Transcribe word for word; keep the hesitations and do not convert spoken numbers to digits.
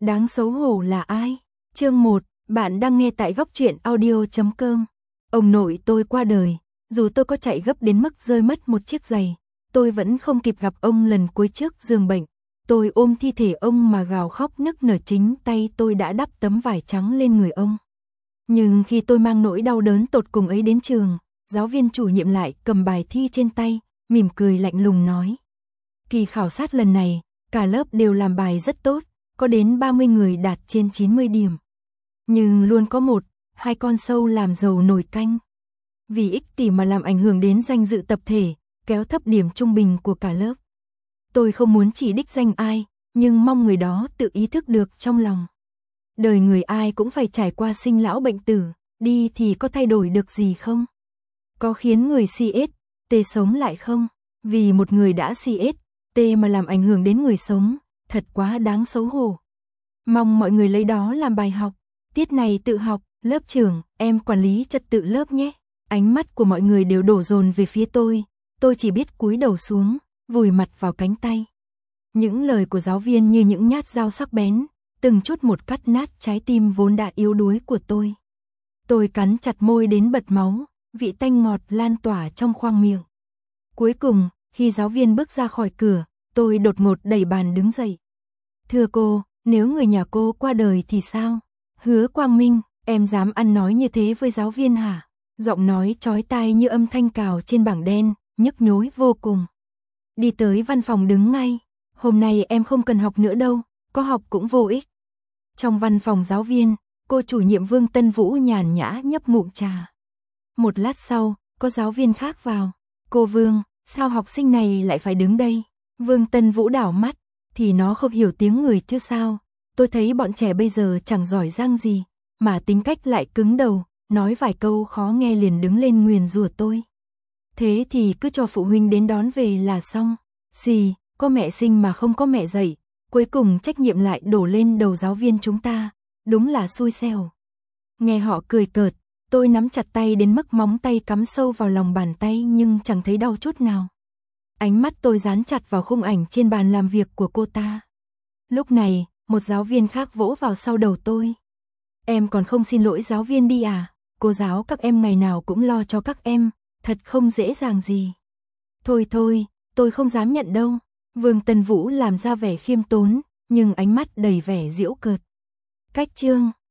Đáng xấu hổ là ai? Chương một, bạn đang nghe tại góc truyện audio chấm com. Ông nội tôi qua đời, dù tôi có chạy gấp đến mức rơi mất một chiếc giày, tôi vẫn không kịp gặp ông lần cuối trước giường bệnh. Tôi ôm thi thể ông mà gào khóc nức nở, chính tay tôi đã đắp tấm vải trắng lên người ông. Nhưng khi tôi mang nỗi đau đớn tột cùng ấy đến trường, giáo viên chủ nhiệm lại cầm bài thi trên tay, mỉm cười lạnh lùng nói: kỳ khảo sát lần này, cả lớp đều làm bài rất tốt, có đến ba mươi người đạt trên chín mươi điểm. Nhưng luôn có một, hai con sâu làm dầu nồi canh. Vì ích kỷ mà làm ảnh hưởng đến danh dự tập thể, kéo thấp điểm trung bình của cả lớp. Tôi không muốn chỉ đích danh ai, nhưng mong người đó tự ý thức được trong lòng. Đời người ai cũng phải trải qua sinh lão bệnh tử, đi thì có thay đổi được gì không? Có khiến người xê ét, tê sống lại không? Vì một người đã xê ét, tê mà làm ảnh hưởng đến người sống, thật quá đáng xấu hổ. Mong mọi người lấy đó làm bài học. Tiết này tự học, lớp trưởng, em quản lý trật tự lớp nhé. Ánh mắt của mọi người đều đổ dồn về phía tôi, tôi chỉ biết cúi đầu xuống, vùi mặt vào cánh tay. Những lời của giáo viên như những nhát dao sắc bén, từng chút một cắt nát trái tim vốn đã yếu đuối của tôi. Tôi cắn chặt môi đến bật máu, vị tanh ngọt lan tỏa trong khoang miệng. Cuối cùng, khi giáo viên bước ra khỏi cửa, tôi đột ngột đẩy bàn đứng dậy. Thưa cô, nếu người nhà cô qua đời thì sao? Hứa Quang Minh, em dám ăn nói như thế với giáo viên hả? Giọng nói chói tai như âm thanh cào trên bảng đen, nhức nhối vô cùng. Đi tới văn phòng đứng ngay. Hôm nay em không cần học nữa đâu, có học cũng vô ích. Trong văn phòng giáo viên, cô chủ nhiệm Vương Tân Vũ nhàn nhã nhấp ngụm trà. Một lát sau, có giáo viên khác vào. Cô Vương, sao học sinh này lại phải đứng đây? Vương Tân Vũ đảo mắt, thì nó không hiểu tiếng người chứ sao? Tôi thấy bọn trẻ bây giờ chẳng giỏi giang gì, mà tính cách lại cứng đầu, nói vài câu khó nghe liền đứng lên nguyền rủa tôi. Thế thì cứ cho phụ huynh đến đón về là xong. Xì, có mẹ sinh mà không có mẹ dạy, cuối cùng trách nhiệm lại đổ lên đầu giáo viên chúng ta, đúng là xui xẻo. Nghe họ cười cợt, tôi nắm chặt tay đến mức móng tay cắm sâu vào lòng bàn tay nhưng chẳng thấy đau chút nào. Ánh mắt tôi dán chặt vào khung ảnh trên bàn làm việc của cô ta. Lúc này, một giáo viên khác vỗ vào sau đầu tôi. Em còn không xin lỗi giáo viên đi à? Cô giáo các em ngày nào cũng lo cho các em, thật không dễ dàng gì. Thôi thôi, tôi không dám nhận đâu. Vương Tân Vũ làm ra vẻ khiêm tốn, nhưng ánh mắt đầy vẻ giễu cợt. Cách chương